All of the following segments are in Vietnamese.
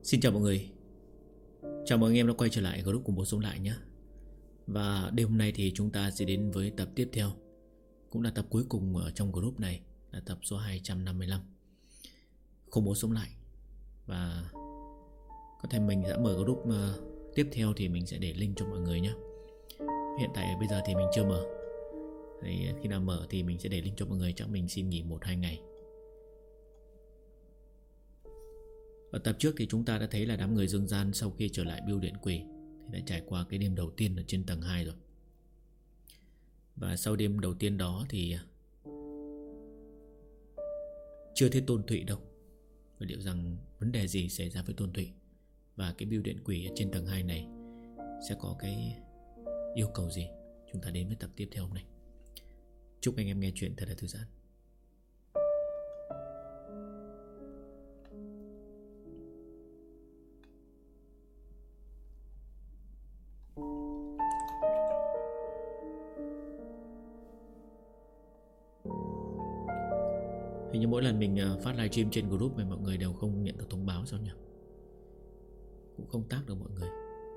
Xin chào mọi người. Chào mừng anh em đã quay trở lại group cùng bố sống lại nhé. Và đêm hôm nay thì chúng ta sẽ đến với tập tiếp theo, cũng là tập cuối cùng ở trong group này, là tập số 255 Khủng bố sống lại. Và có thể mình sẽ mở group tiếp theo thì mình sẽ để link cho mọi người nhé. Hiện tại bây giờ thì mình chưa mở, thì khi nào mở thì mình sẽ để link cho mọi người. Chắc mình xin nghỉ 1-2 ngày. Ở tập trước thì chúng ta đã thấy là đám người dương gian sau khi trở lại bưu điện quỷ thì đã trải qua cái đêm đầu tiên ở trên tầng 2 rồi. Và sau đêm đầu tiên đó thì chưa thấy Tôn Thụy đâu. Và liệu rằng vấn đề gì xảy ra với Tôn Thụy, và cái bưu điện quỷ ở trên tầng 2 này sẽ có cái yêu cầu gì? Chúng ta đến với tập tiếp theo hôm nay. Chúc anh em nghe chuyện thật là thư giãn. Hình như mỗi lần mình phát livestream trên group mà mọi người đều không nhận được thông báo sao nhỉ? Cũng không tác được mọi người.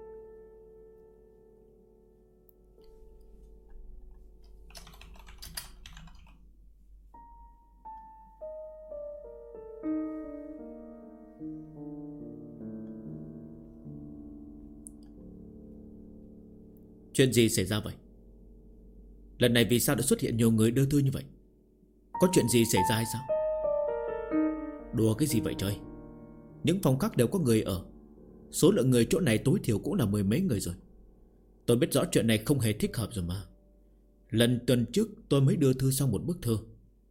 Chuyện gì xảy ra vậy? Lần này vì sao đã xuất hiện nhiều người đưa thư như vậy? Có chuyện gì xảy ra hay sao? Đùa cái gì vậy trời? Những phòng khác đều có người ở. Số lượng người chỗ này tối thiểu cũng là 10 mấy người rồi. Tôi biết rõ chuyện này không hề thích hợp rồi mà. Lần tuần trước tôi mới đưa thư xong một bức thư.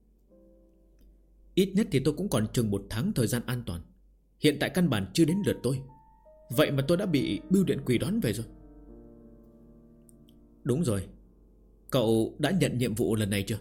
Ít nhất thì tôi cũng còn chừng 1 tháng thời gian an toàn. Hiện tại căn bản chưa đến lượt tôi. Vậy mà tôi đã bị bưu điện quỷ đón về rồi. Đúng rồi. Cậu đã nhận nhiệm vụ lần này chưa?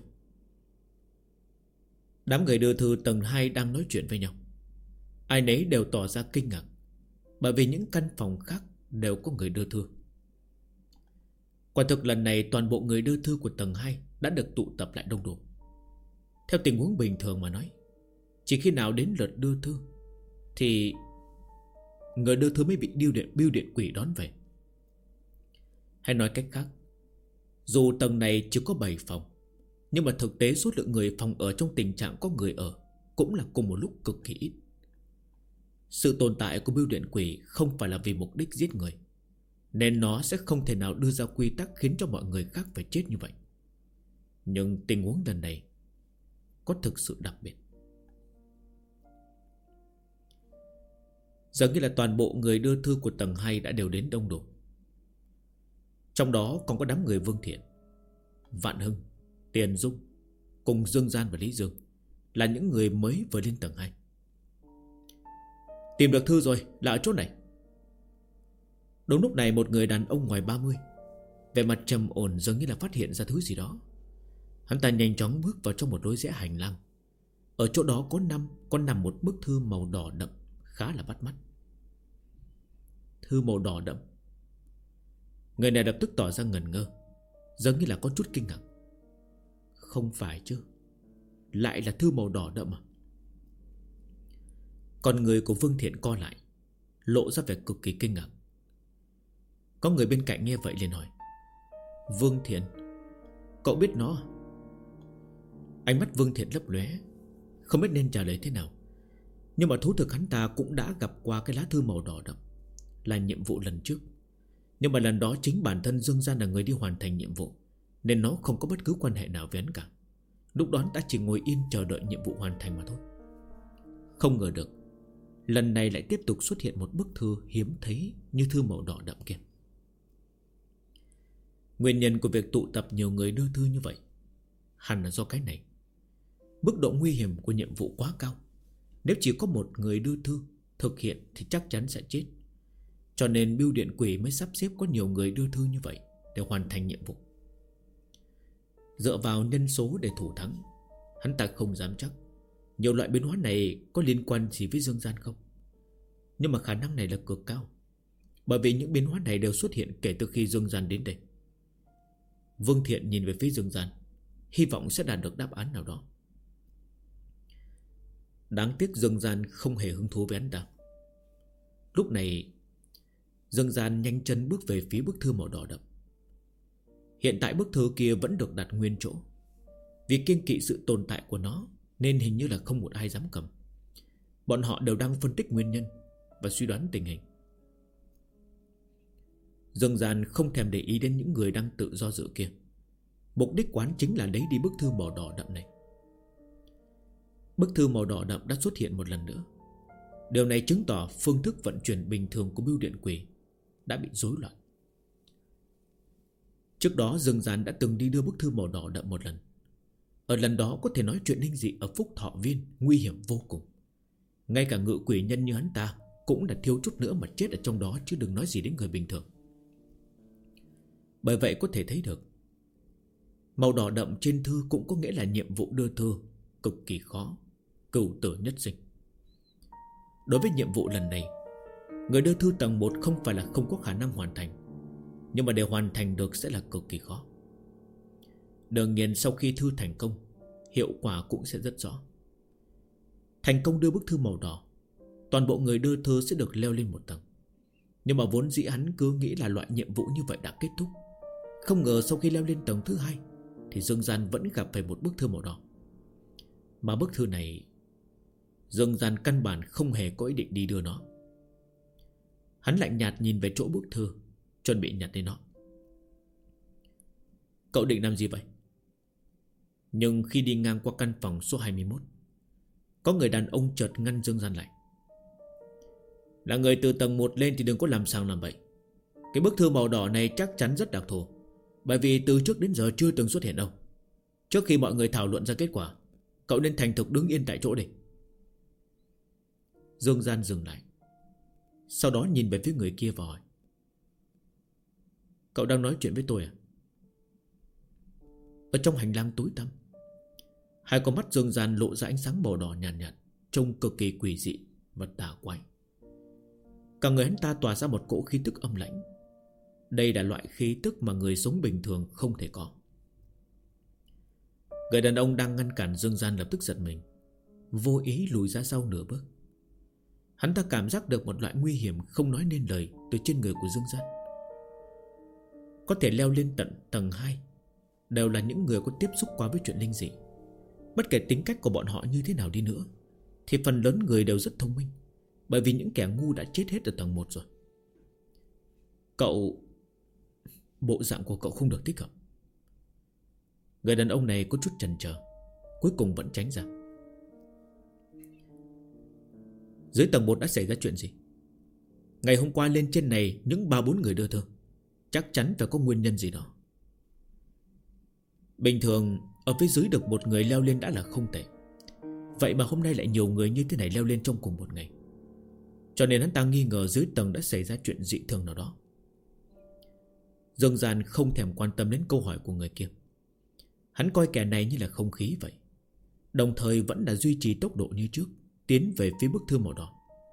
Đám người đưa thư tầng 2 đang nói chuyện với nhau. Ai nấy đều tỏ ra kinh ngạc, bởi vì những căn phòng khác đều có người đưa thư. Quả thực lần này toàn bộ người đưa thư của tầng 2 đã được tụ tập lại đông đủ. Theo tình huống bình thường mà nói, chỉ khi nào đến lượt đưa thư thì người đưa thư mới bị bưu điện quỷ đón về. Hay nói cách khác, dù tầng này chỉ có 7 phòng, nhưng mà thực tế số lượng người phòng ở trong tình trạng có người ở cũng là cùng một lúc cực kỳ ít. Sự tồn tại của bưu điện quỷ không phải là vì mục đích giết người, nên nó sẽ không thể nào đưa ra quy tắc khiến cho mọi người khác phải chết như vậy. Nhưng tình huống lần này có thực sự đặc biệt. Giờ như là toàn bộ người đưa thư của tầng 2 đã đều đến đông đủ. Trong đó còn có đám người Vương Thiện, Vạn Hưng, Tiền Dung cùng Dương Gian và Lý Dương, là những người mới vừa lên tầng 2. Tìm được thư rồi, là ở chỗ này. Đúng lúc này một người đàn ông ngoài 30, vẻ mặt trầm ổn dường như là phát hiện ra thứ gì đó. Hắn ta nhanh chóng bước vào trong một lối rẽ hành lang. Ở chỗ đó có nằm một bức thư màu đỏ đậm, khá là bắt mắt. Thư màu đỏ đậm. Người này lập tức tỏ ra ngẩn ngơ, dường như là có chút kinh ngạc. Không phải chứ, lại là thư màu đỏ đậm à? Còn người của Vương Thiện co lại, lộ ra vẻ cực kỳ kinh ngạc. Có người bên cạnh nghe vậy liền hỏi: Vương Thiện, cậu biết nó à? Ánh mắt Vương Thiện lấp lóe, không biết nên trả lời thế nào. Nhưng mà thú thực hắn ta cũng đã gặp qua cái lá thư màu đỏ đậm, là nhiệm vụ lần trước. Nhưng mà lần đó chính bản thân Dương Gian là người đi hoàn thành nhiệm vụ, nên nó không có bất cứ quan hệ nào với hắn cả. Lúc đó ta chỉ ngồi yên chờ đợi nhiệm vụ hoàn thành mà thôi. Không ngờ được lần này lại tiếp tục xuất hiện một bức thư hiếm thấy như thư màu đỏ đậm kia. Nguyên nhân của việc tụ tập nhiều người đưa thư như vậy hẳn là do cái này. Mức độ nguy hiểm của nhiệm vụ quá cao. Nếu chỉ có một người đưa thư thực hiện thì chắc chắn sẽ chết. Cho nên bưu điện quỷ mới sắp xếp có nhiều người đưa thư như vậy để hoàn thành nhiệm vụ. Dựa vào nhân số để thủ thắng, hắn ta không dám chắc nhiều loại biến hóa này có liên quan gì với Dương Gian không. Nhưng mà khả năng này là cực cao, bởi vì những biến hóa này đều xuất hiện kể từ khi Dương Gian đến đây. Vương Thiện nhìn về phía Dương Gian, hy vọng sẽ đạt được đáp án nào đó. Đáng tiếc Dương Gian không hề hứng thú với hắn ta. Lúc này Dương Gian nhanh chân bước về phía bức thư màu đỏ đậm. Hiện tại bức thư kia vẫn được đặt nguyên chỗ. Vì kiêng kỵ sự tồn tại của nó nên hình như là không một ai dám cầm. Bọn họ đều đang phân tích nguyên nhân và suy đoán tình hình. Dương Gian không thèm để ý đến những người đang tự do dự kia. Mục đích quán chính là lấy đi bức thư màu đỏ đậm này. Bức thư màu đỏ đậm đã xuất hiện một lần nữa. Điều này chứng tỏ phương thức vận chuyển bình thường của bưu điện quỷ đã bị rối loạn. Trước đó Dương Gian đã từng đi đưa bức thư màu đỏ đậm một lần. Ở lần đó có thể nói chuyện linh dị ở Phúc Thọ Viên nguy hiểm vô cùng. Ngay cả ngự quỷ nhân như hắn ta cũng đã thiếu chút nữa mà chết ở trong đó, chứ đừng nói gì đến người bình thường. Bởi vậy có thể thấy được màu đỏ đậm trên thư cũng có nghĩa là nhiệm vụ đưa thư cực kỳ khó, cửu tử nhất sinh. Đối với nhiệm vụ lần này, người đưa thư tầng 1 không phải là không có khả năng hoàn thành, nhưng mà để hoàn thành được sẽ là cực kỳ khó. Đương nhiên sau khi thư thành công, hiệu quả cũng sẽ rất rõ. Thành công đưa bức thư màu đỏ, toàn bộ người đưa thư sẽ được leo lên một tầng. Nhưng mà vốn dĩ hắn cứ nghĩ là loại nhiệm vụ như vậy đã kết thúc. Không ngờ sau khi leo lên tầng thứ 2 thì Dương Gian vẫn gặp phải một bức thư màu đỏ. Mà bức thư này Dương Gian căn bản không hề có ý định đi đưa nó. Hắn lạnh nhạt nhìn về chỗ bức thư, chuẩn bị nhặt lên nó. Cậu định làm gì vậy? Nhưng khi đi ngang qua căn phòng số 21, có người đàn ông chợt ngăn Dương Gian lại. Là người từ tầng 1 lên thì đừng có làm sàng làm bậy. Cái bức thư màu đỏ này chắc chắn rất đặc thù, bởi vì từ trước đến giờ chưa từng xuất hiện đâu. Trước khi mọi người thảo luận ra kết quả, cậu nên thành thực đứng yên tại chỗ đi. Dương Gian dừng lại, sau đó nhìn về phía người kia và hỏi: Cậu đang nói chuyện với tôi à? Ở trong hành lang tối tăm, hai con mắt Dương Gian lộ ra ánh sáng màu đỏ nhàn nhạt, trông cực kỳ quỷ dị và tà quái. Cả người hắn ta tỏa ra một cỗ khí tức âm lãnh. Đây là loại khí tức mà người sống bình thường không thể có. Người đàn ông đang ngăn cản Dương Gian lập tức giật mình, vô ý lùi ra sau nửa bước. Hắn ta cảm giác được một loại nguy hiểm không nói nên lời từ trên người của Dương Gian. Có thể leo lên tận tầng 2 đều là những người có tiếp xúc qua với chuyện linh dị. Bất kể tính cách của bọn họ như thế nào đi nữa thì phần lớn người đều rất thông minh, bởi vì những kẻ ngu đã chết hết ở tầng 1 rồi. Cậu... Bộ dạng của cậu không được thích hợp. Người đàn ông này có chút chần chờ, cuối cùng vẫn tránh ra. Dưới tầng 1 đã xảy ra chuyện gì? Ngày hôm qua lên trên này những 3-4 người đưa thư, chắc chắn phải có nguyên nhân gì đó. Bình thường ở phía dưới được một người leo lên đã là không tệ, vậy mà hôm nay lại nhiều người như thế này leo lên trong cùng một ngày. Cho nên hắn ta nghi ngờ dưới tầng đã xảy ra chuyện dị thường nào đó. Dương Gian không thèm quan tâm đến câu hỏi của người kia. Hắn coi kẻ này như là không khí vậy, đồng thời vẫn là duy trì tốc độ như trước, tiến về phía bức thư màu đỏ.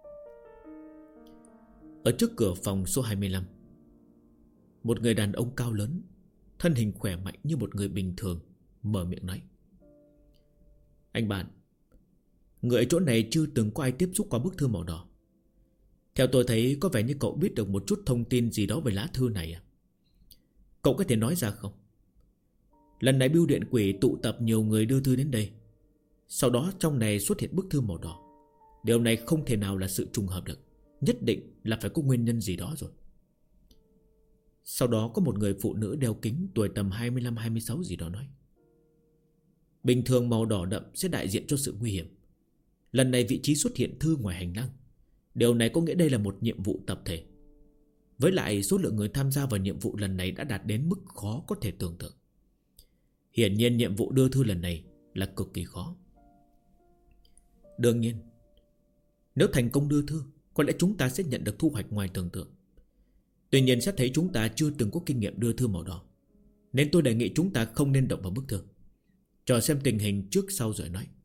Ở trước cửa phòng số 25, một người đàn ông cao lớn, thân hình khỏe mạnh như một người bình thường, mở miệng nói: Anh bạn, người ở chỗ này chưa từng có ai tiếp xúc qua bức thư màu đỏ. Theo tôi thấy có vẻ như cậu biết được một chút thông tin gì đó về lá thư này à? Cậu có thể nói ra không? Lần này bưu điện quỷ tụ tập nhiều người đưa thư đến đây, sau đó trong này xuất hiện bức thư màu đỏ. Điều này không thể nào là sự trùng hợp được, nhất định là phải có nguyên nhân gì đó rồi. Sau đó có một người phụ nữ đeo kính, tuổi tầm 25-26 gì đó nói: Bình thường màu đỏ đậm sẽ đại diện cho sự nguy hiểm. Lần này vị trí xuất hiện thư ngoài hành lang, điều này có nghĩa đây là một nhiệm vụ tập thể. Với lại số lượng người tham gia vào nhiệm vụ lần này đã đạt đến mức khó có thể tưởng tượng. Hiển nhiên nhiệm vụ đưa thư lần này là cực kỳ khó. Đương nhiên, nếu thành công đưa thư, có lẽ chúng ta sẽ nhận được thu hoạch ngoài tưởng tượng. Tuy nhiên sẽ thấy chúng ta chưa từng có kinh nghiệm đưa thư màu đỏ, nên tôi đề nghị chúng ta không nên động vào bức thư, chờ xem tình hình trước sau rồi nói.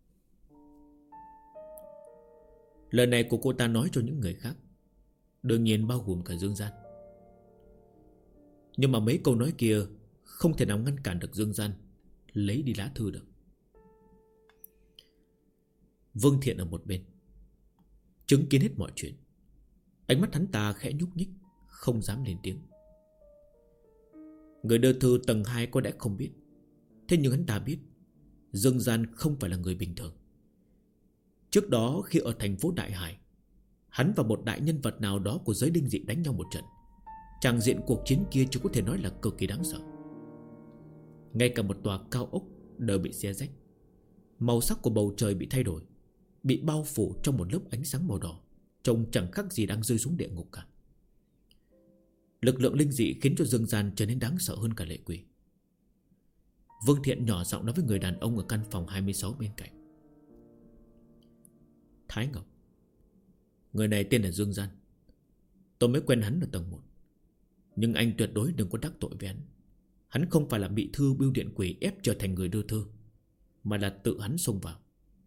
Lời này của cô ta nói cho những người khác, đương nhiên bao gồm cả Dương Gian. Nhưng mà mấy câu nói kia không thể nào ngăn cản được Dương Gian lấy đi lá thư được. Vương Thiện ở một bên chứng kiến hết mọi chuyện, Ánh mắt hắn ta khẽ nhúc nhích, không dám lên tiếng. Người đưa thư tầng 2 có lẽ không biết, thế nhưng hắn ta biết Dương Gian không phải là người bình thường. Trước đó khi ở thành phố Đại Hải, hắn và một đại nhân vật nào đó của giới linh dị đánh nhau một trận. Tràng diện cuộc chiến kia chỉ có thể nói là cực kỳ đáng sợ. Ngay cả một tòa cao ốc đều bị xé rách. Màu sắc của bầu trời bị thay đổi, bị bao phủ trong một lớp ánh sáng màu đỏ, trông chẳng khác gì đang rơi xuống địa ngục cả. Lực lượng linh dị khiến cho Dương Gian trở nên đáng sợ hơn cả lệ quỷ. Vương Thiện nhỏ giọng nói với người đàn ông ở căn phòng 26 bên cạnh. Thái Ngọc, người này tên là Dương Gian. Tôi mới quen hắn ở tầng 1, nhưng anh tuyệt đối đừng có đắc tội với hắn. Hắn không phải là bị thư bưu điện quỷ ép trở thành người đưa thư, mà là tự hắn xông vào.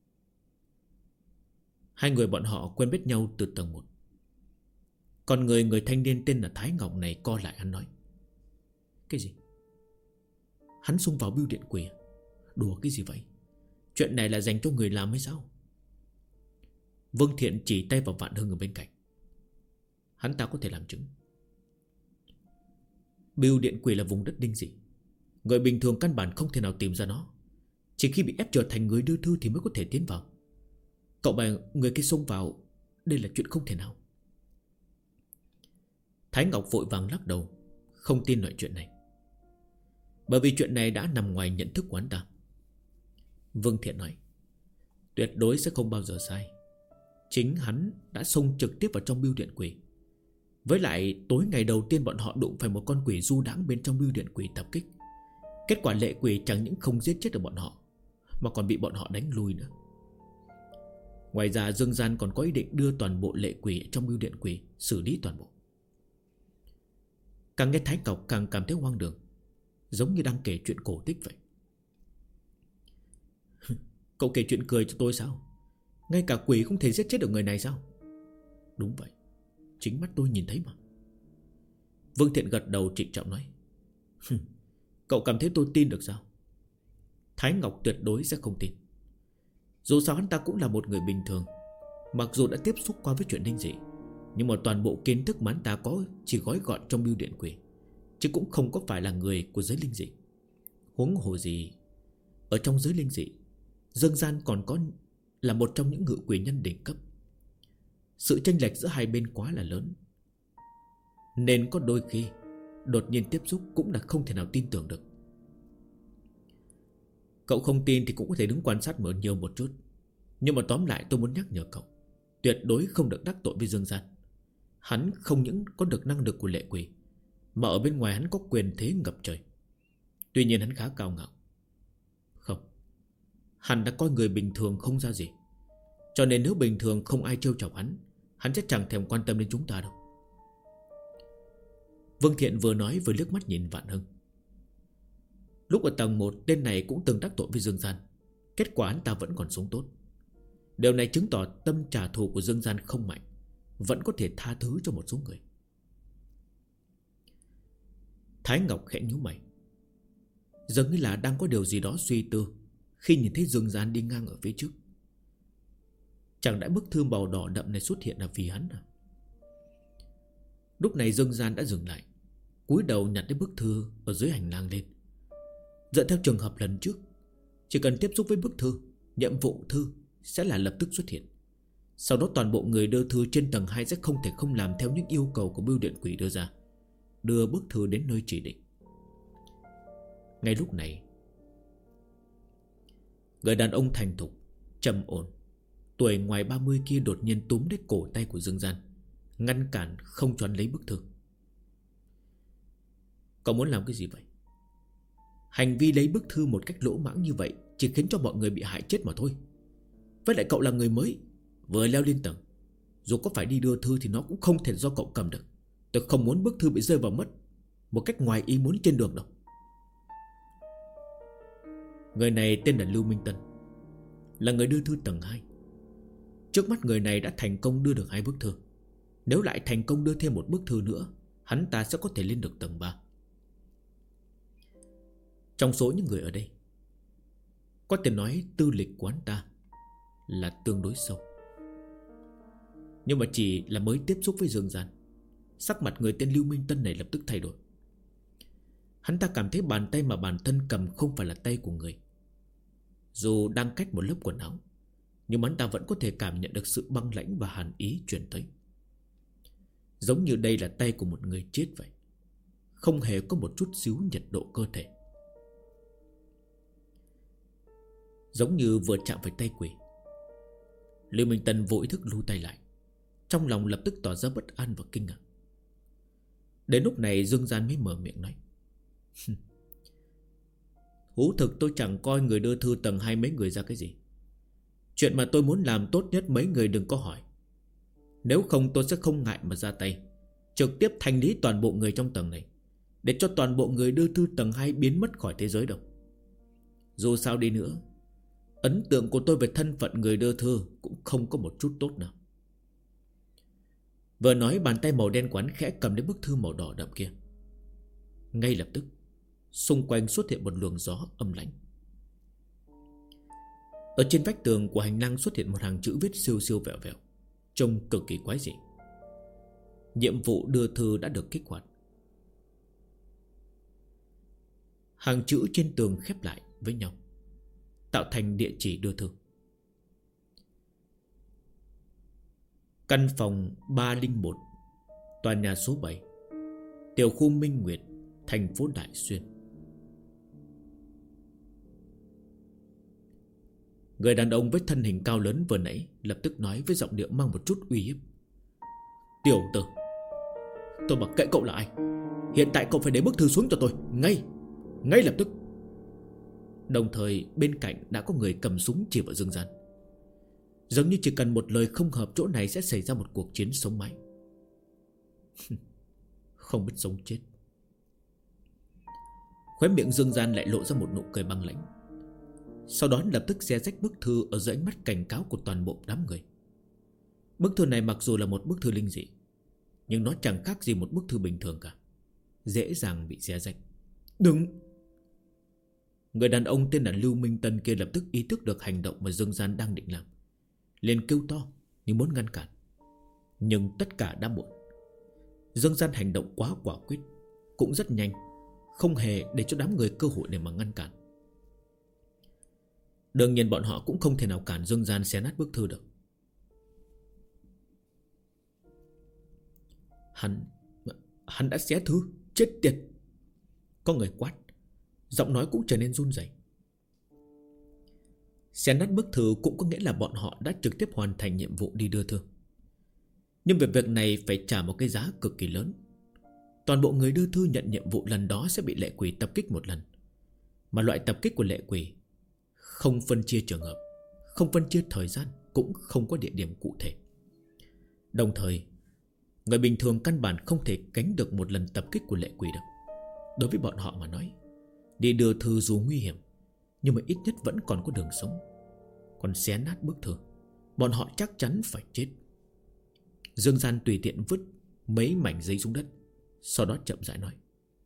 Hai người bọn họ quen biết nhau từ tầng 1. Còn người thanh niên tên là Thái Ngọc này co lại, hắn nói: Cái gì? Hắn xông vào bưu điện quỷ? Đùa cái gì vậy? Chuyện này là dành cho người làm hay sao? Vương Thiện chỉ tay vào Vạn Hưng ở bên cạnh. Hắn ta có thể làm chứng. Bưu điện quỷ là vùng đất linh dị, người bình thường căn bản không thể nào tìm ra nó. Chỉ khi bị ép trở thành người đưa thư thì mới có thể tiến vào. Cậu bảo người kia xông vào, đây là chuyện không thể nào. Thái Ngọc vội vàng lắc đầu, không tin loại chuyện này, bởi vì chuyện này đã nằm ngoài nhận thức của hắn ta. Vương Thiện nói: Tuyệt đối sẽ không bao giờ sai. Chính hắn đã xông trực tiếp vào trong bưu điện quỷ. Với lại tối ngày đầu tiên bọn họ đụng phải một con quỷ du đãng bên trong bưu điện quỷ tập kích. Kết quả lệ quỷ chẳng những không giết chết được bọn họ, mà còn bị bọn họ đánh lui nữa. Ngoài ra Dương Gian còn có ý định đưa toàn bộ lệ quỷ trong bưu điện quỷ xử lý toàn bộ. Càng nghe Thái Ngọc càng cảm thấy hoang đường, giống như đang kể chuyện cổ tích vậy. Cậu kể chuyện cười cho tôi sao? Ngay cả quỷ không thể giết chết được người này sao? Đúng vậy, chính mắt tôi nhìn thấy mà. Vương Thiện gật đầu trịnh trọng nói: Cậu cảm thấy tôi tin được sao? Thái Ngọc tuyệt đối sẽ không tin. Dù sao hắn ta cũng là một người bình thường, mặc dù đã tiếp xúc qua với chuyện linh dị, nhưng mà toàn bộ kiến thức mà hắn ta có chỉ gói gọn trong bưu điện quỷ, chứ cũng không có phải là người của giới linh dị. Huống hồ gì, ở trong giới linh dị, Dương Gian còn có là một trong những ngự quỷ nhân đỉnh cấp. Sự chênh lệch giữa hai bên quá là lớn, nên có đôi khi đột nhiên tiếp xúc cũng là không thể nào tin tưởng được. Cậu không tin thì cũng có thể đứng quan sát mở nhiều một chút, nhưng mà tóm lại tôi muốn nhắc nhở cậu, tuyệt đối không được đắc tội với Dương Gian. Hắn không những có được năng lực của lệ quỷ, mà ở bên ngoài hắn có quyền thế ngập trời. Tuy nhiên hắn khá cao ngạo. Không, hắn đã coi người bình thường không ra gì, cho nên nếu bình thường không ai trêu chọc hắn, hắn sẽ chẳng thèm quan tâm đến chúng ta đâu. Vương Thiện vừa nói vừa liếc mắt nhìn Vạn Hưng. Lúc ở tầng 1, tên này cũng từng đắc tội với Dương Gian, kết quả hắn ta vẫn còn sống tốt. Điều này chứng tỏ tâm trả thù của Dương Gian không mạnh, vẫn có thể tha thứ cho một số người. Thái Ngọc khẽ nhíu mày, dường như là đang có điều gì đó suy tư khi nhìn thấy Dương Gian đi ngang ở phía trước. Chẳng lẽ bức thư màu đỏ đậm này xuất hiện là vì hắn à? Lúc này Dương Gian đã dừng lại, cúi đầu nhặt cái bức thư ở dưới hành lang lên. Dựa theo trường hợp lần trước, chỉ cần tiếp xúc với bức thư, nhiệm vụ thư sẽ là lập tức xuất hiện. Sau đó toàn bộ người đưa thư trên tầng 2 sẽ không thể không làm theo những yêu cầu của bưu điện quỷ đưa ra, đưa bức thư đến nơi chỉ định. Ngay lúc này, người đàn ông thành thục, trầm ổn, tuổi ngoài 30 kia đột nhiên túm lấy cổ tay của Dương Gian, ngăn cản không cho hắn lấy bức thư. Cậu muốn làm cái gì vậy? Hành vi lấy bức thư một cách lỗ mãng như vậy chỉ khiến cho mọi người bị hại chết mà thôi. Với lại cậu là người mới, vừa leo lên tầng, dù có phải đi đưa thư thì nó cũng không thể do cậu cầm được. Tôi không muốn bức thư bị rơi vào mất một cách ngoài ý muốn trên đường đâu. Người này tên là Lưu Minh Tân, là người đưa thư tầng 2. Trước mắt người này đã thành công đưa được 2 bức thư. Nếu lại thành công đưa thêm một bức thư nữa, hắn ta sẽ có thể lên được tầng 3. Trong số những người ở đây, có thể nói tư lịch của hắn ta là tương đối sâu. Nhưng mà chỉ là mới tiếp xúc với Dương Gian, sắc mặt người tên Lưu Minh Tân này lập tức thay đổi. Hắn ta cảm thấy bàn tay mà bản thân cầm không phải là tay của người. Dù đang cách một lớp quần áo, nhưng hắn ta vẫn có thể cảm nhận được sự băng lãnh và hàn ý truyền tới. Giống như đây là tay của một người chết vậy, không hề có một chút xíu nhiệt độ cơ thể. Giống như vừa chạm phải tay quỷ. Lưu Minh Tân vô ý thức lui tay lại, trong lòng lập tức tỏ ra bất an và kinh ngạc. Đến lúc này Dương Gian mới mở miệng nói: Hú thực tôi chẳng coi người đưa thư tầng 2 mấy người ra cái gì. Chuyện mà tôi muốn làm tốt nhất mấy người đừng có hỏi. Nếu không tôi sẽ không ngại mà ra tay, trực tiếp thanh lý toàn bộ người trong tầng này, để cho toàn bộ người đưa thư tầng 2 biến mất khỏi thế giới đâu. Dù sao đi nữa, ấn tượng của tôi về thân phận người đưa thư cũng không có một chút tốt nào. Vừa nói, bàn tay màu đen quán khẽ cầm lấy bức thư màu đỏ đậm kia. Ngay lập tức xung quanh xuất hiện một luồng gió âm lãnh. Ở trên vách tường của hành lang xuất hiện một hàng chữ viết siêu siêu vẹo vẹo, trông cực kỳ quái dị. Nhiệm vụ đưa thư đã được kích hoạt. Hàng chữ trên tường khép lại với nhau, tạo thành địa chỉ đưa thư. Căn phòng 301, tòa nhà số 7, tiểu khu Minh Nguyệt, thành phố Đại Xuyên. Người đàn ông với thân hình cao lớn vừa nãy lập tức nói với giọng điệu mang một chút uy hiếp: Tiểu tử, tôi mặc kệ cậu là ai, hiện tại cậu phải để bức thư xuống cho tôi, ngay lập tức. Đồng thời bên cạnh đã có người cầm súng chỉ vào Dương Gian, giống như chỉ cần một lời không hợp chỗ này sẽ xảy ra một cuộc chiến sống mái. Không biết sống chết. Khóe miệng Dương Gian lại lộ ra một nụ cười băng lãnh. Sau đó lập tức xé rách bức thư ở dưới ánh mắt cảnh cáo của toàn bộ đám người. Bức thư này mặc dù là một bức thư linh dị, nhưng nó chẳng khác gì một bức thư bình thường cả, dễ dàng bị xé rách. Đừng! Người đàn ông tên là Lưu Minh Tân kia lập tức ý thức được hành động mà Dương Gian đang định làm, liền kêu to như muốn ngăn cản. Nhưng tất cả đã muộn. Dương Gian hành động quá quả quyết, cũng rất nhanh, không hề để cho đám người cơ hội để mà ngăn cản. Đương nhiên bọn họ cũng không thể nào cản Dương Gian xé nát bức thư được. Hắn đã xé thư, chết tiệt! Có người quát, giọng nói cũng trở nên run rẩy. Xé nát bức thư cũng có nghĩa là bọn họ đã trực tiếp hoàn thành nhiệm vụ đi đưa thư. Nhưng về việc này phải trả một cái giá cực kỳ lớn. Toàn bộ người đưa thư nhận nhiệm vụ lần đó sẽ bị lệ quỷ tập kích một lần. Mà loại tập kích của lệ quỷ không phân chia trường hợp, không phân chia thời gian, cũng không có địa điểm cụ thể. Đồng thời, người bình thường căn bản không thể gánh được một lần tập kích của lệ quỷ được. Đối với bọn họ mà nói, đi đưa thư dù nguy hiểm, nhưng mà ít nhất vẫn còn có đường sống. Còn xé nát bức thư, bọn họ chắc chắn phải chết. Dương Gian tùy tiện vứt mấy mảnh giấy xuống đất, sau đó chậm rãi nói: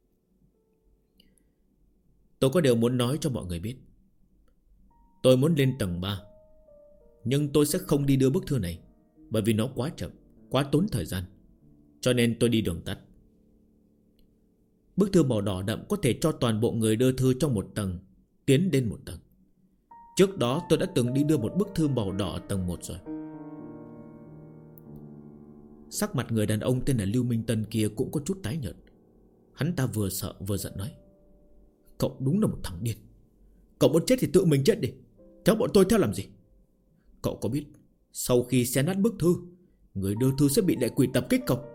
Tôi có điều muốn nói cho mọi người biết. Tôi muốn lên tầng 3, nhưng tôi sẽ không đi đưa bức thư này, bởi vì nó quá chậm, quá tốn thời gian. Cho nên tôi đi đường tắt. Bức thư màu đỏ đậm có thể cho toàn bộ người đưa thư trong một tầng tiến lên một tầng. Trước đó tôi đã từng đi đưa một bức thư màu đỏ ở tầng 1 rồi. Sắc mặt người đàn ông tên là Lưu Minh Tân kia cũng có chút tái nhợt. Hắn ta vừa sợ vừa giận nói: Cậu đúng là một thằng điên. Cậu muốn chết thì tự mình chết đi, kéo bọn tôi theo làm gì? Cậu có biết sau khi xé nát bức thư, người đưa thư sẽ bị lệ quỷ tập kích không?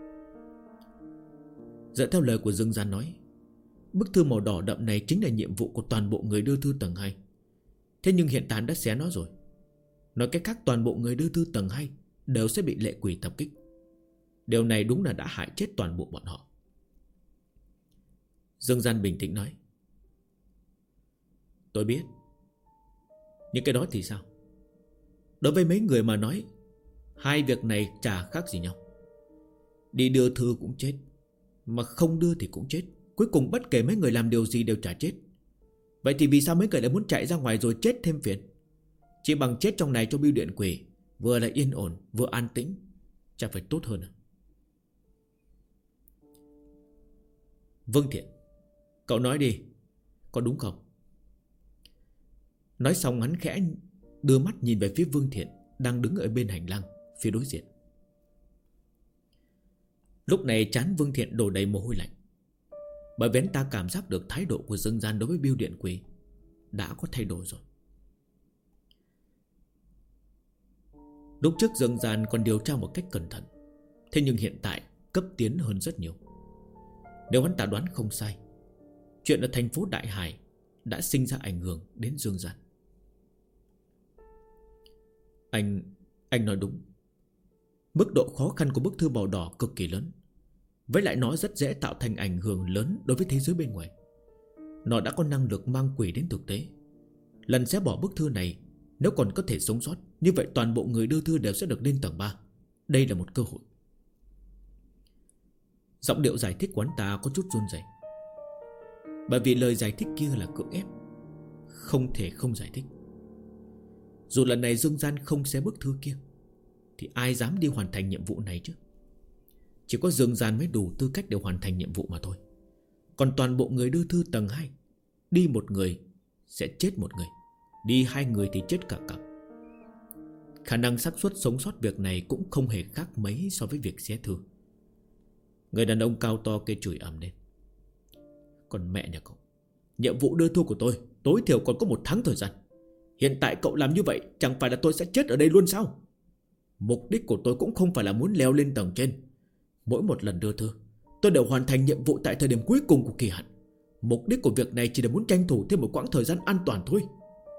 Dựa theo lời của Dương Gian nói, bức thư màu đỏ đậm này chính là nhiệm vụ của toàn bộ người đưa thư tầng 2. Thế nhưng hiện tại đã xé nó rồi. Nói cách khác, toàn bộ người đưa thư tầng 2 đều sẽ bị lệ quỷ tập kích. Điều này đúng là đã hại chết toàn bộ bọn họ. Dương Gian bình tĩnh nói: Tôi biết. Nhưng cái đó thì sao? Đối với mấy người mà nói, hai việc này chả khác gì nhau. Đi đưa thư cũng chết, mà không đưa thì cũng chết. Cuối cùng bất kể mấy người làm điều gì đều chả chết. Vậy thì vì sao mấy người lại muốn chạy ra ngoài rồi chết thêm phiền? Chỉ bằng chết trong này cho bưu điện quỷ, vừa là yên ổn, vừa an tĩnh, Chắc phải tốt hơn à? Vương Thiện, cậu nói đi, có đúng không? Nói xong hắn khẽ đưa mắt nhìn về phía Vương Thiện đang đứng ở bên hành lang phía đối diện. Lúc này trán Vương Thiện đổ đầy mồ hôi lạnh, bởi vì hắn ta cảm giác được thái độ của Dương Gian đối với Bưu Điện Quỷ đã có thay đổi rồi. Lúc trước Dương Gian còn điều tra một cách cẩn thận, thế nhưng hiện tại cấp tiến hơn rất nhiều. Nếu hắn ta đoán không sai, chuyện ở thành phố Đại Hải đã sinh ra ảnh hưởng đến Dương Gian. Anh nói đúng. Mức độ khó khăn của bức thư màu đỏ cực kỳ lớn, với lại nó rất dễ tạo thành ảnh hưởng lớn đối với thế giới bên ngoài. Nó đã có năng lực mang quỷ đến thực tế. Lần xé bỏ bức thư này, nếu còn có thể sống sót, như vậy toàn bộ người đưa thư đều sẽ được lên tầng 3. Đây là một cơ hội. Giọng điệu giải thích của hắn ta có chút run rẩy, bởi vì lời giải thích kia là cưỡng ép, không thể không giải thích. Dù lần này Dương Gian không xé bức thư kia, thì ai dám đi hoàn thành nhiệm vụ này chứ? Chỉ có Dương Gian mới đủ tư cách để hoàn thành nhiệm vụ mà thôi. Còn toàn bộ người đưa thư tầng 2, đi một người sẽ chết một người, đi 2 người thì chết cả cặp. Khả năng xác suất sống sót việc này cũng không hề khác mấy so với việc xé thư. Người đàn ông cao to kia chửi ầm lên. Còn mẹ nhà cậu, nhiệm vụ đưa thư của tôi tối thiểu còn có 1 tháng thời gian. Hiện tại cậu làm như vậy chẳng phải là tôi sẽ chết ở đây luôn sao? Mục đích của tôi cũng không phải là muốn leo lên tầng trên. Mỗi một lần đưa thư, tôi đều hoàn thành nhiệm vụ tại thời điểm cuối cùng của kỳ hạn. Mục đích của việc này chỉ là muốn tranh thủ thêm một quãng thời gian an toàn thôi.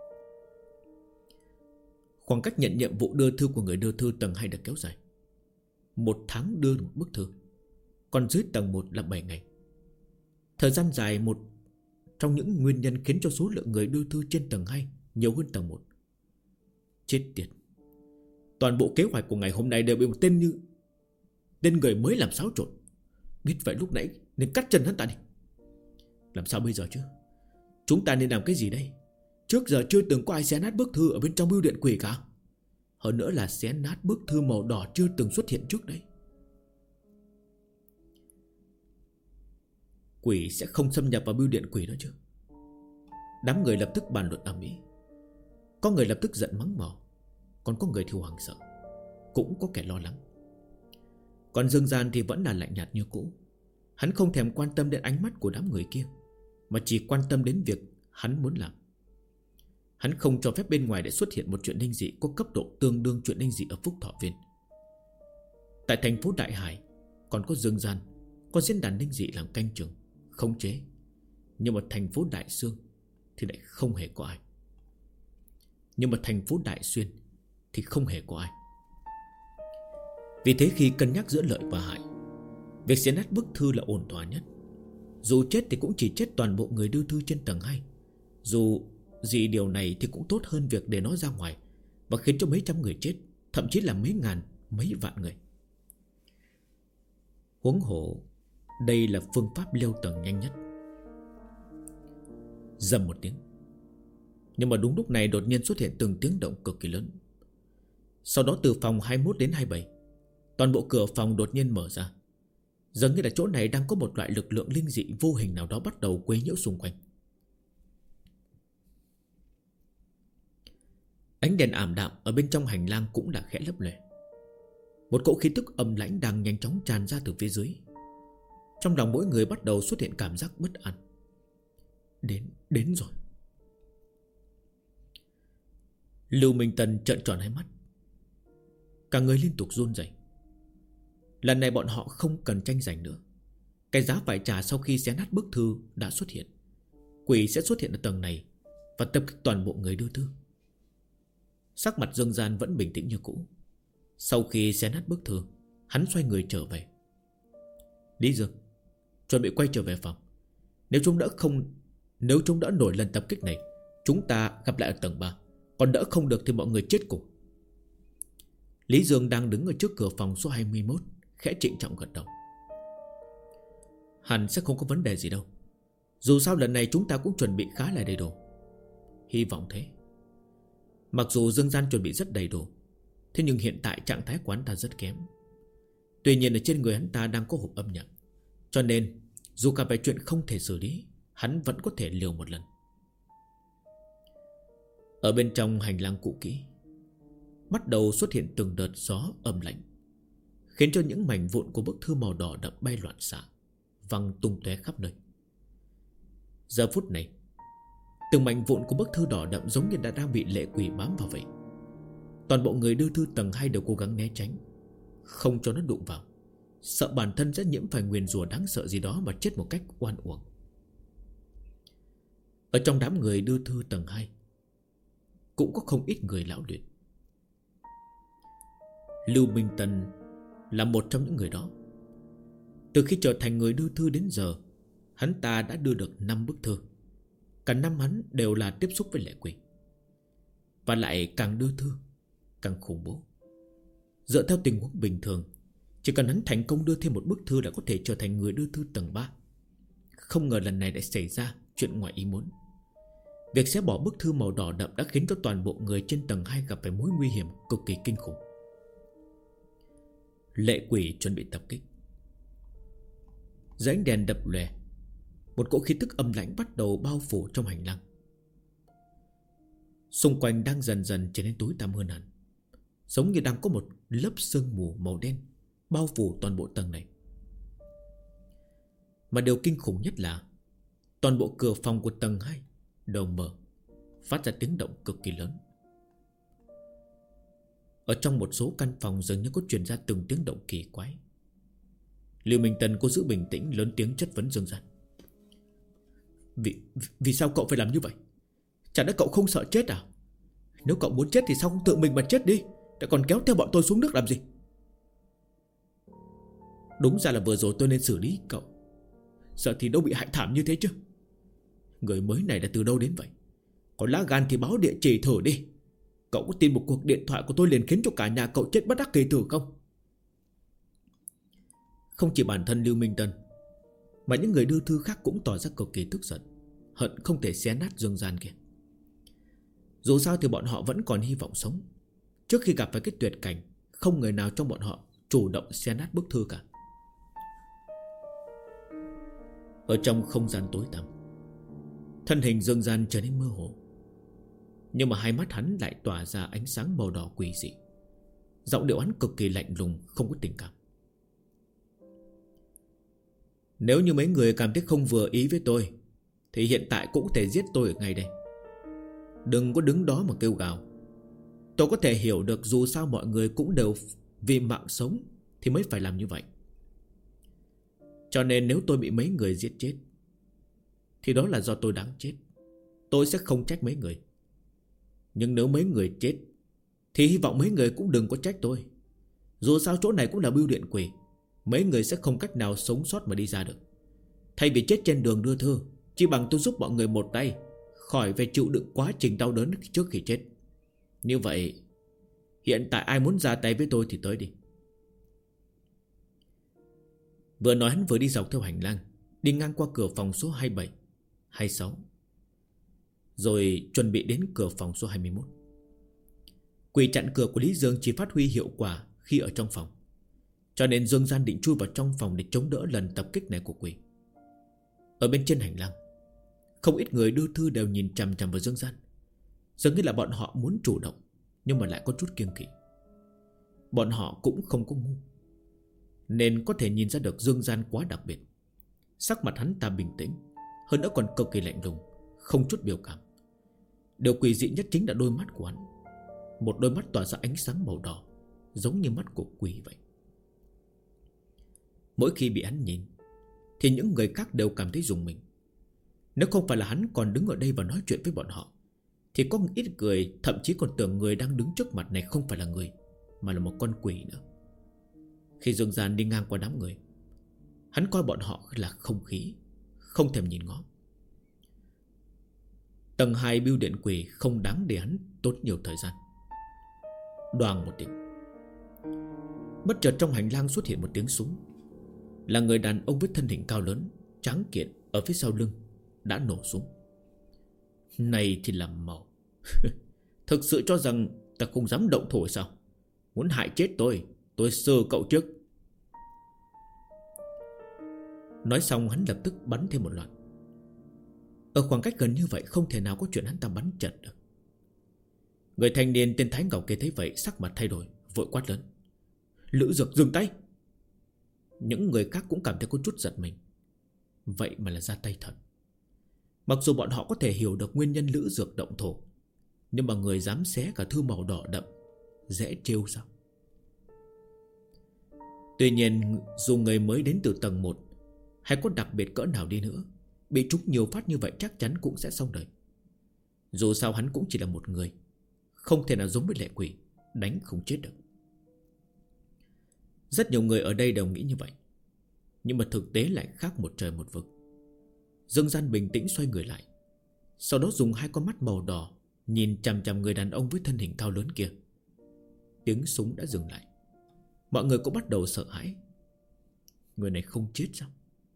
Khoảng cách nhận nhiệm vụ đưa thư của người đưa thư tầng 2 được kéo dài. 1 tháng đưa một bức thư, còn dưới tầng 1 là 7 ngày. Thời gian dài một trong những nguyên nhân khiến cho số lượng người đưa thư trên tầng 2 nhiều hơn tầng 1. Chết tiệt. Toàn bộ kế hoạch của ngày hôm nay đều bị một tên người mới làm xáo trộn. Biết vậy lúc nãy nên cắt chân hắn ta đi. Làm sao bây giờ chứ? Chúng ta nên làm cái gì đây? Trước giờ chưa từng có ai xé nát bức thư ở bên trong Bưu Điện Quỷ cả. Hơn nữa là xé nát bức thư màu đỏ chưa từng xuất hiện trước đây. Quỷ sẽ không xâm nhập vào Bưu Điện Quỷ đó chứ? Đám người lập tức bàn luận ầm ĩ. Có người lập tức giận mắng mỏ, còn có người thì hoảng sợ, cũng có kẻ lo lắng. Còn Dương Gian thì vẫn là lạnh nhạt như cũ. Hắn không thèm quan tâm đến ánh mắt của đám người kia, mà chỉ quan tâm đến việc hắn muốn làm. Hắn không cho phép bên ngoài để xuất hiện một chuyện linh dị có cấp độ tương đương chuyện linh dị ở Phúc Thọ Viên. Tại thành phố Đại Hải còn có Dương Gian, có diễn đàn linh dị làm canh chừng, khống chế. Nhưng mà thành phố Đại Sương thì lại không hề có ai. Nhưng mà thành phố Đại Xuyên thì không hề có ai. Vì thế khi cân nhắc giữa lợi và hại, việc xé nát bức thư là ổn thỏa nhất. Dù chết thì cũng chỉ chết toàn bộ người đưa thư trên tầng 2. Dù gì điều này thì cũng tốt hơn việc để nó ra ngoài và khiến cho mấy trăm người chết, thậm chí là mấy ngàn, mấy vạn người. Huống hồ đây là phương pháp leo tầng nhanh nhất. Rầm một tiếng. Nhưng mà đúng lúc này đột nhiên xuất hiện từng tiếng động cực kỳ lớn. Sau đó từ phòng 21 đến 27, toàn bộ cửa phòng đột nhiên mở ra. Dường như là chỗ này đang có một loại lực lượng linh dị vô hình nào đó bắt đầu quấy nhiễu xung quanh. Ánh đèn ảm đạm ở bên trong hành lang cũng đã khẽ lấp lóe. Một cỗ khí tức âm lãnh đang nhanh chóng tràn ra từ phía dưới. Trong lòng mỗi người bắt đầu xuất hiện cảm giác bất an. Đến rồi. Lưu Minh Tân trợn tròn hai mắt, cả người liên tục run rẩy. Lần này bọn họ không cần tranh giành nữa. Cái giá phải trả sau khi xé nát bức thư đã xuất hiện. Quỷ sẽ xuất hiện ở tầng này và tập kích toàn bộ người đưa thư. Sắc mặt Dương Gian vẫn bình tĩnh như cũ. Sau khi xé nát bức thư, hắn xoay người trở về. Lý Dương, chuẩn bị quay trở về phòng. Nếu chúng đã nổi lần tập kích này, chúng ta gặp lại ở tầng 3. Còn đỡ không được thì mọi người chết cùng. Lý Dương đang đứng ở trước cửa phòng số 21, khẽ trịnh trọng gật đầu. Hẳn sẽ không có vấn đề gì đâu. Dù sao lần này chúng ta cũng chuẩn bị khá là đầy đủ. Hy vọng thế. Mặc dù Dương Gian chuẩn bị rất đầy đủ, thế nhưng hiện tại trạng thái của hắn ta rất kém. Tuy nhiên ở trên người hắn ta đang có hộp âm nhạc, cho nên dù cả về chuyện không thể xử lý, hắn vẫn có thể liều một lần. Ở bên trong hành lang cũ kỹ bắt đầu xuất hiện từng đợt gió âm lạnh, khiến cho những mảnh vụn của bức thư màu đỏ đậm bay loạn xạ, văng tung tóe khắp nơi. Giờ phút này, từng mảnh vụn của bức thư đỏ đậm giống như đã đang bị lệ quỷ bám vào vậy. Toàn bộ người đưa thư tầng 2 đều cố gắng né tránh, không cho nó đụng vào, sợ bản thân sẽ nhiễm phải nguyền rủa đáng sợ gì đó mà chết một cách oan uổng. Ở trong đám người đưa thư tầng 2 cũng có không ít người lão luyện. Lưu Minh Tân là một trong những người đó. Từ khi trở thành người đưa thư đến giờ, hắn ta đã đưa được 5 bức thư. Cả năm hắn đều là tiếp xúc với lệ quỷ. Và lại càng đưa thư càng khủng bố. Dựa theo tình huống bình thường, chỉ cần hắn thành công đưa thêm một bức thư đã có thể trở thành người đưa thư tầng 3. Không ngờ lần này lại xảy ra chuyện ngoài ý muốn. Việc xé bỏ bức thư màu đỏ đậm đã khiến cho toàn bộ người trên tầng 2 gặp phải mối nguy hiểm cực kỳ kinh khủng. Lệ quỷ chuẩn bị tập kích. Dưới ánh đèn đập lòe, một cỗ khí tức âm lãnh bắt đầu bao phủ trong hành lang. Xung quanh đang dần dần trở nên tối tăm hơn hẳn, giống như đang có một lớp sương mù màu đen bao phủ toàn bộ tầng này. Mà điều kinh khủng nhất là toàn bộ cửa phòng của tầng 2 đều mở, phát ra tiếng động cực kỳ lớn. Ở trong một số căn phòng dường như có truyền ra từng tiếng động kỳ quái. Lưu Minh Tân cố giữ bình tĩnh, lớn tiếng chất vấn Dương Gian. Vì sao cậu phải làm như vậy? Chẳng lẽ cậu không sợ chết à? Nếu cậu muốn chết thì sao không tự mình mà chết đi, đã còn kéo theo bọn tôi xuống nước làm gì? Đúng ra là vừa rồi tôi nên xử lý cậu, sợ thì đâu bị hại thảm như thế chứ. Người mới này là từ đâu đến vậy? Có lá gan thì báo địa chỉ thử đi. Cậu có tin một cuộc điện thoại của tôi liền khiến cho cả nhà cậu chết bất đắc kỳ tử không? Không chỉ bản thân Lưu Minh Tân, mà những người đưa thư khác cũng tỏ ra cực kỳ tức giận, hận không thể xé nát Dương Gian kia. Dù sao thì bọn họ vẫn còn hy vọng sống. Trước khi gặp phải cái tuyệt cảnh, không người nào trong bọn họ chủ động xé nát bức thư cả. Ở trong không gian tối tăm, thân hình Dương Gian trở nên mơ hồ, nhưng mà hai mắt hắn lại tỏa ra ánh sáng màu đỏ quỷ dị. Giọng điệu hắn cực kỳ lạnh lùng, không có tình cảm. Nếu như mấy người cảm thấy không vừa ý với tôi thì hiện tại cũng có thể giết tôi ở ngay đây. Đừng có đứng đó mà kêu gào. Tôi có thể hiểu được dù sao mọi người cũng đều vì mạng sống thì mới phải làm như vậy. Cho nên nếu tôi bị mấy người giết chết thì đó là do tôi đáng chết. Tôi sẽ không trách mấy người. Nhưng nếu mấy người chết thì hy vọng mấy người cũng đừng có trách tôi. Dù sao chỗ này cũng là bưu điện quỷ, mấy người sẽ không cách nào sống sót mà đi ra được. Thay vì chết trên đường đưa thư, chỉ bằng tôi giúp mọi người một tay khỏi phải chịu đựng quá trình đau đớn trước khi chết. Như vậy hiện tại ai muốn ra tay với tôi thì tới đi. Vừa nói hắn vừa đi dọc theo hành lang, đi ngang qua cửa phòng số 27, 26, rồi chuẩn bị đến cửa phòng số 21. Quỷ chặn cửa của Lý Dương chỉ phát huy hiệu quả khi ở trong phòng, cho nên Dương Gian định chui vào trong phòng để chống đỡ lần tập kích này của quỷ. Ở bên trên hành lang, không ít người đưa thư đều nhìn chằm chằm vào Dương Gian, dường như là bọn họ muốn chủ động, nhưng mà lại có chút kiêng kỵ. Bọn họ cũng không có ngu, nên có thể nhìn ra được Dương Gian quá đặc biệt. Sắc mặt hắn ta bình tĩnh, hơn nữa còn cực kỳ lạnh lùng, không chút biểu cảm. Điều quỷ dị nhất chính là đôi mắt của hắn. Một đôi mắt tỏa ra ánh sáng màu đỏ, giống như mắt của quỷ vậy. Mỗi khi bị hắn nhìn thì những người khác đều cảm thấy rùng mình. Nếu không phải là hắn còn đứng ở đây và nói chuyện với bọn họ thì có một ít người thậm chí còn tưởng người đang đứng trước mặt này không phải là người, mà là một con quỷ nữa. Khi Dương Gian đi ngang qua đám người, hắn coi bọn họ là không khí, không thèm nhìn ngó. Tầng 2 bưu điện quỷ không đáng để hắn tốn nhiều thời gian. Đoàng một tiếng, bất chợt trong hành lang xuất hiện một tiếng súng. Là người đàn ông với thân hình cao lớn, tráng kiện ở phía sau lưng đã nổ súng. Này thì làm màu. Thực sự cho rằng ta không dám động thổ sao? Muốn hại chết tôi xử cậu trước. Nói xong hắn lập tức bắn thêm một loạt. Ở khoảng cách gần như vậy không thể nào có chuyện hắn ta bắn chật được. Người thanh niên tên Thái Ngọc kia thấy vậy, sắc mặt thay đổi, vội quát lớn: Lữ Dược dừng tay! Những người khác cũng cảm thấy có chút giật mình. Vậy mà là ra tay thật. Mặc dù bọn họ có thể hiểu được nguyên nhân Lữ Dược động thổ, nhưng mà người dám xé cả thư màu đỏ đậm, dễ trêu sao? Tuy nhiên dù người mới đến từ tầng 1 hay có đặc biệt cỡ nào đi nữa, bị trúng nhiều phát như vậy chắc chắn cũng sẽ xong đời. Dù sao hắn cũng chỉ là một người, không thể nào giống với lệ quỷ, đánh không chết được. Rất nhiều người ở đây đều nghĩ như vậy, nhưng mà thực tế lại khác một trời một vực. Dương Gian bình tĩnh xoay người lại, sau đó dùng hai con mắt màu đỏ nhìn chằm chằm người đàn ông với thân hình cao lớn kia. Tiếng súng đã dừng lại. Mọi người cũng bắt đầu sợ hãi. Người này không chết sao?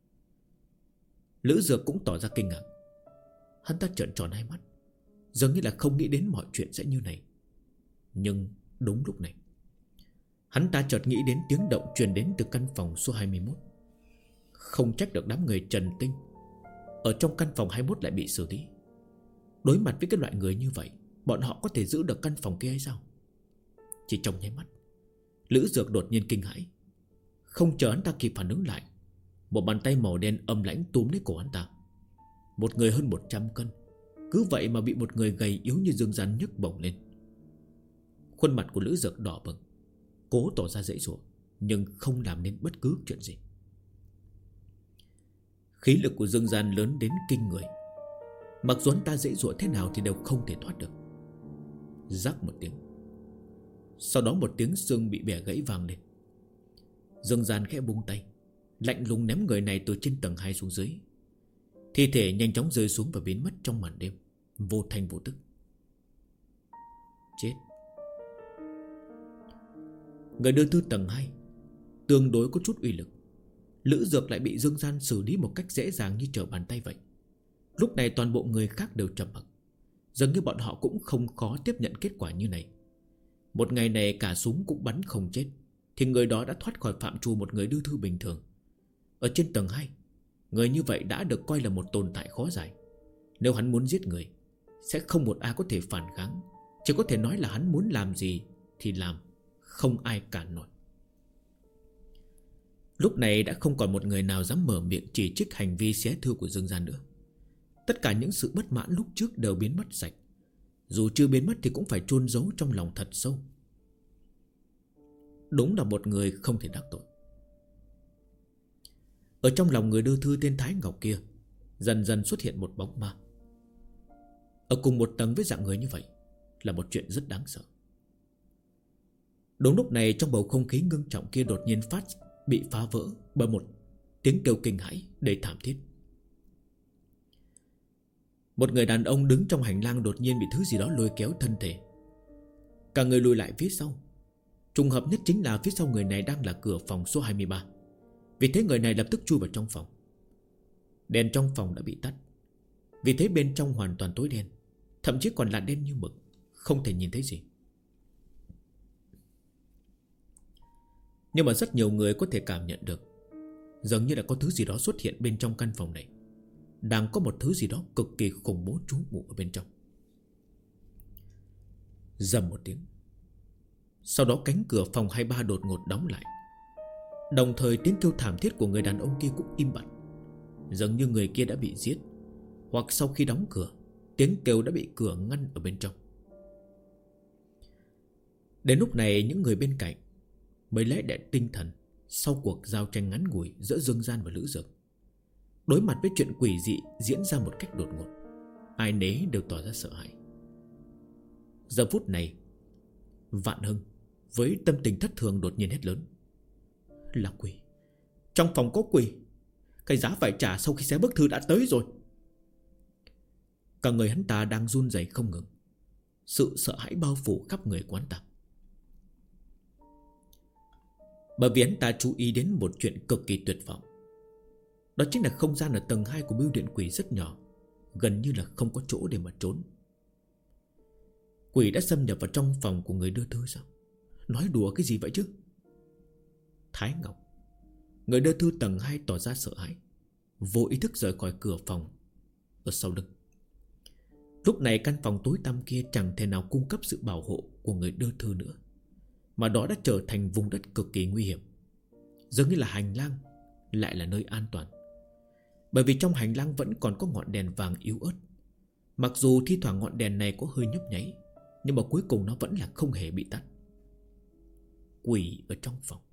Lữ Dược cũng tỏ ra kinh ngạc. Hắn ta trợn tròn hai mắt, dường như là không nghĩ đến mọi chuyện sẽ như này. Nhưng đúng lúc này, hắn ta chợt nghĩ đến tiếng động truyền đến từ căn phòng số 21. Không trách được đám người Trần Tinh ở trong căn phòng 21 lại bị xử lý. Đối mặt với cái loại người như vậy, bọn họ có thể giữ được căn phòng kia hay sao? Chỉ trong nháy mắt, Lữ Dược đột nhiên kinh hãi. Không chờ hắn ta kịp phản ứng lại, một bàn tay màu đen âm lãnh túm lấy cổ hắn ta. Một người hơn 100 cân, cứ vậy mà bị một người gầy yếu như Dương Gian nhấc bổng lên. Khuôn mặt của Lữ Dược đỏ bừng, cố tỏ ra dễ dụa, nhưng không làm nên bất cứ chuyện gì. Khí lực của Dương Gian lớn đến kinh người, mặc dù hắn ta dễ dụa thế nào thì đều không thể thoát được. Rắc một tiếng, sau đó một tiếng xương bị bẻ gãy vang lên. Dương Gian khẽ buông tay, lạnh lùng ném người này từ trên tầng 2 xuống dưới. Thi thể nhanh chóng rơi xuống và biến mất trong màn đêm, vô thanh vô tức. Chết. Người đưa thư tầng 2 tương đối có chút uy lực. Lữ Dược lại bị Dương Gian xử lý một cách dễ dàng như trở bàn tay vậy. Lúc này toàn bộ người khác đều trầm mặc, dường như bọn họ cũng không khó tiếp nhận kết quả như này. Một ngày này cả súng cũng bắn không chết, thì người đó đã thoát khỏi phạm trù một người đưa thư bình thường. Ở trên tầng 2, người như vậy đã được coi là một tồn tại khó giải. Nếu hắn muốn giết người, sẽ không một ai có thể phản kháng, chỉ có thể nói là hắn muốn làm gì thì làm, không ai cản nổi. Lúc này đã không còn một người nào dám mở miệng chỉ trích hành vi xé thư của Dương Gian nữa. Tất cả những sự bất mãn lúc trước đều biến mất sạch. Dù chưa biến mất thì cũng phải chôn giấu trong lòng thật sâu. Đúng là một người không thể đắc tội. Ở trong lòng người đưa thư tên Thái Ngọc kia dần dần xuất hiện một bóng ma. Ở cùng một tầng với dạng người như vậy là một chuyện rất đáng sợ. Đúng lúc này, trong bầu không khí ngưng trọng kia đột nhiên bị phá vỡ bởi một tiếng kêu kinh hãi đầy thảm thiết. Một người đàn ông đứng trong hành lang đột nhiên bị thứ gì đó lôi kéo thân thể. Cả người lùi lại phía sau. Trùng hợp nhất chính là phía sau người này đang là cửa phòng số 23. Vì thế người này lập tức chui vào trong phòng. Đèn trong phòng đã bị tắt, vì thế bên trong hoàn toàn tối đen, thậm chí còn là đen như mực, không thể nhìn thấy gì. Nhưng mà rất nhiều người có thể cảm nhận được, dường như là có thứ gì đó xuất hiện bên trong căn phòng này. Đang có một thứ gì đó cực kỳ khủng bố trú ngụ ở bên trong. Rầm một tiếng, sau đó cánh cửa phòng 23 đột ngột đóng lại. Đồng thời tiếng kêu thảm thiết của người đàn ông kia cũng im bặt, dường như người kia đã bị giết, hoặc sau khi đóng cửa, tiếng kêu đã bị cửa ngăn ở bên trong. Đến lúc này những người bên cạnh mới lấy lại tinh thần sau cuộc giao tranh ngắn ngủi giữa Dương Gian và Lữ Dược. Đối mặt với chuyện quỷ dị diễn ra một cách đột ngột, ai nấy đều tỏ ra sợ hãi. Giờ phút này, Vạn Hưng với tâm tình thất thường đột nhiên hét lớn: là quỷ! Trong phòng có quỷ! Cái giá phải trả sau khi xé bức thư đã tới rồi. Cả người hắn ta đang run rẩy không ngừng. Sự sợ hãi bao phủ khắp người của hắn ta. Bởi vì hắn ta chú ý đến một chuyện cực kỳ tuyệt vọng. Đó chính là không gian ở tầng 2 của bưu điện quỷ rất nhỏ, gần như là không có chỗ để mà trốn. Quỷ đã xâm nhập vào trong phòng của người đưa thư sao? Nói đùa cái gì vậy chứ? Thái Ngọc, người đưa thư tầng 2 tỏ ra sợ hãi, vô ý thức rời khỏi cửa phòng ở sau lưng. Lúc này căn phòng tối tăm kia chẳng thể nào cung cấp sự bảo hộ của người đưa thư nữa, mà đó đã trở thành vùng đất cực kỳ nguy hiểm. Dường như là hành lang lại là nơi an toàn, bởi vì trong hành lang vẫn còn có ngọn đèn vàng yếu ớt. Mặc dù thi thoảng ngọn đèn này có hơi nhấp nháy, nhưng mà cuối cùng nó vẫn là không hề bị tắt. Quỷ ở trong phòng.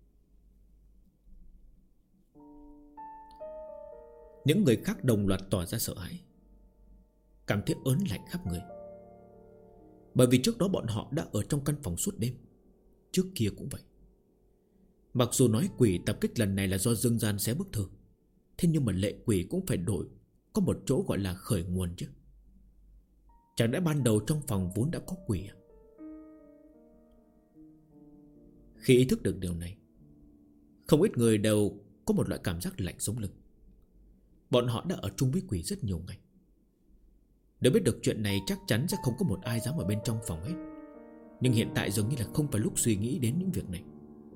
Những người khác đồng loạt tỏ ra sợ hãi, cảm thấy ớn lạnh khắp người. Bởi vì trước đó bọn họ đã ở trong căn phòng suốt đêm. Trước kia cũng vậy. Mặc dù nói quỷ tập kích lần này là do Dương Gian xé bức thư, thế nhưng mà lệ quỷ cũng phải đổi có một chỗ gọi là khởi nguồn chứ. Chẳng lẽ ban đầu trong phòng vốn đã có quỷ à? Khi ý thức được điều này, không ít người đều có một loại cảm giác lạnh sống lưng. Bọn họ đã ở chung với quỷ rất nhiều ngày. Nếu biết được chuyện này chắc chắn sẽ không có một ai dám ở bên trong phòng hết. Nhưng hiện tại dường như là không phải lúc suy nghĩ đến những việc này.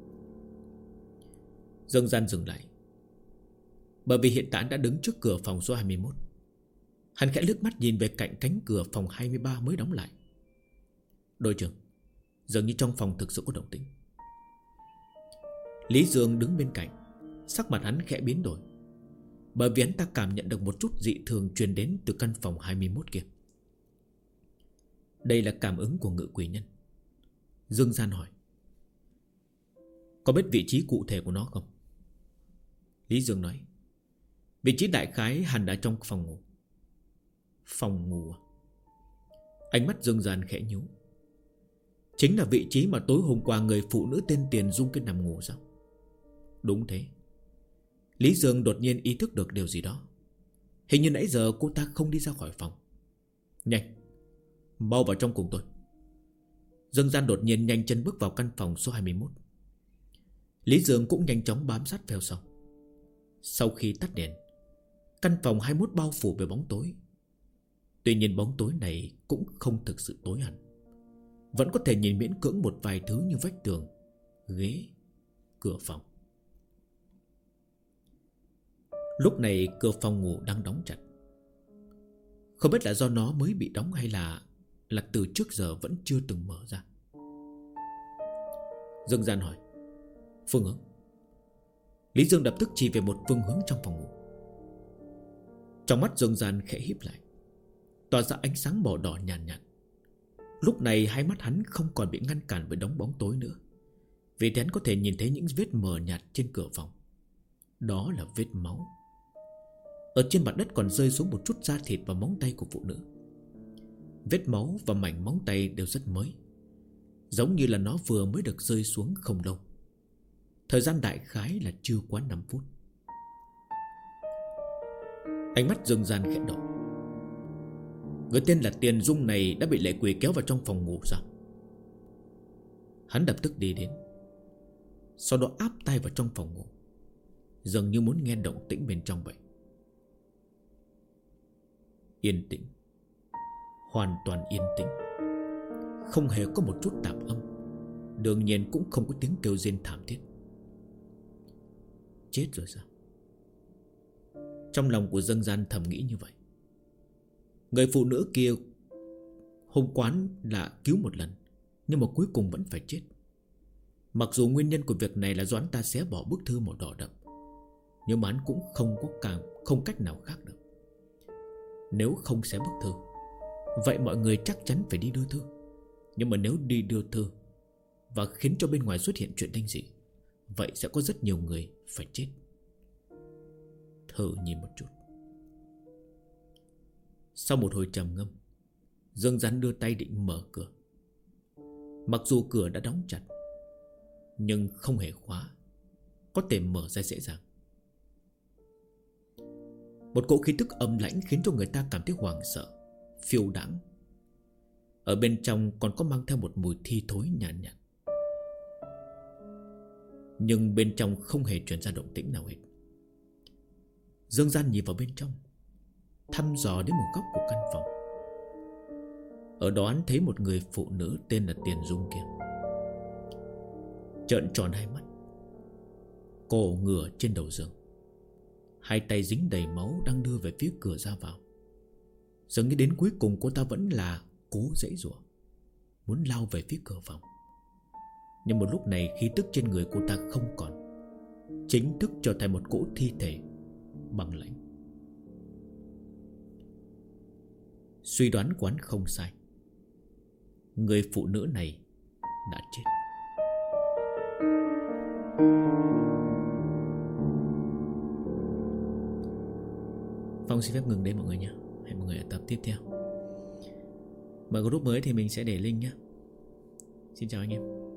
Dương Gian dừng lại, bởi vì hiện tại đã đứng trước cửa phòng số 21. Hắn khẽ lướt mắt nhìn về cạnh cánh cửa phòng 23 mới đóng lại. Đội trưởng, dường như trong phòng thực sự có động tĩnh. Lý Dương đứng bên cạnh, sắc mặt hắn khẽ biến đổi, bởi vì hắn ta cảm nhận được một chút dị thường truyền đến từ căn phòng 21 kia. Đây là cảm ứng của ngự quỷ nhân. Dương Gian hỏi, có biết vị trí cụ thể của nó không? Lý Dương nói, vị trí đại khái hẳn đã trong phòng ngủ. Phòng ngủ à? Ánh mắt Dương Gian khẽ nhíu. Chính là vị trí mà tối hôm qua người phụ nữ tên Tiền Dung kia nằm ngủ sao? Đúng thế. Lý Dương đột nhiên ý thức được điều gì đó. Hình như nãy giờ cô ta không đi ra khỏi phòng. Nhanh, mau vào trong cùng tôi. Dương Gian đột nhiên nhanh chân bước vào căn phòng số 21. Lý Dương cũng nhanh chóng bám sát theo sau. Sau khi tắt đèn, căn phòng 21 bao phủ bởi bóng tối. Tuy nhiên bóng tối này cũng không thực sự tối hẳn, vẫn có thể nhìn miễn cưỡng một vài thứ như vách tường, ghế, cửa phòng. Lúc này cửa phòng ngủ đang đóng chặt. Không biết là do nó mới bị đóng hay là từ trước giờ vẫn chưa từng mở ra. Dương Gian hỏi, phương hướng? Lý Dương lập tức chỉ về một phương hướng trong phòng ngủ. Trong mắt Dương Gian khẽ híp lại, tỏa ra ánh sáng màu đỏ nhàn nhạt. Lúc này hai mắt hắn không còn bị ngăn cản bởi đống bóng tối nữa, vì thế hắn có thể nhìn thấy những vết mờ nhạt trên cửa phòng. Đó là vết máu. Ở trên mặt đất còn rơi xuống một chút da thịt và móng tay của phụ nữ. Vết máu và mảnh móng tay đều rất mới, giống như là nó vừa mới được rơi xuống không lâu. Thời gian đại khái là chưa quá 5 phút. Ánh mắt Dương Gian khẽ động. Người tên là Tiền Dung này đã bị lệ quỷ kéo vào trong phòng ngủ sao? Hắn lập tức đi đến, sau đó áp tay vào trong phòng ngủ, dường như muốn nghe động tĩnh bên trong vậy. Yên tĩnh, hoàn toàn yên tĩnh, không hề có một chút tạp âm, đương nhiên cũng không có tiếng kêu rên thảm thiết. Chết rồi sao? Trong lòng của Dương Gian thầm nghĩ như vậy. Người phụ nữ kia hôm quán là cứu một lần, nhưng mà cuối cùng vẫn phải chết. Mặc dù nguyên nhân của việc này là do hắn ta xé bỏ bức thư màu đỏ đậm, nhưng mà hắn cũng không cách nào khác được. Nếu không xé bức thư, vậy mọi người chắc chắn phải đi đưa thư. Nhưng mà nếu đi đưa thư và khiến cho bên ngoài xuất hiện chuyện linh dị, vậy sẽ có rất nhiều người phải chết. Thử nhìn một chút. Sau một hồi trầm ngâm, Dương Gian đưa tay định mở cửa. Mặc dù cửa đã đóng chặt, nhưng không hề khóa, có thể mở ra dễ dàng. Một cỗ khí tức âm lãnh khiến cho người ta cảm thấy hoảng sợ, phiêu đãng. Ở bên trong còn có mang theo một mùi thi thối nhàn nhạt. Nhưng bên trong không hề truyền ra động tĩnh nào hết. Dương Gian nhìn vào bên trong, thăm dò đến một góc của căn phòng. Ở đó anh thấy một người phụ nữ tên là Tiền Dung kia, trợn tròn hai mắt, cổ ngửa trên đầu giường, Hai tay dính đầy máu đang đưa về phía cửa ra vào. Dường như đến cuối cùng cô ta vẫn là cố giãy giụa, muốn lao về phía cửa phòng. Nhưng một lúc này khí tức trên người cô ta không còn, chính thức trở thành một cỗ thi thể băng lãnh. Suy đoán của hắn không sai, người phụ nữ này đã chết. Phong xin phép ngừng đây mọi người nhé. Hẹn mọi người ở tập tiếp theo. Mở group mới thì mình sẽ để link nhé. Xin chào anh em.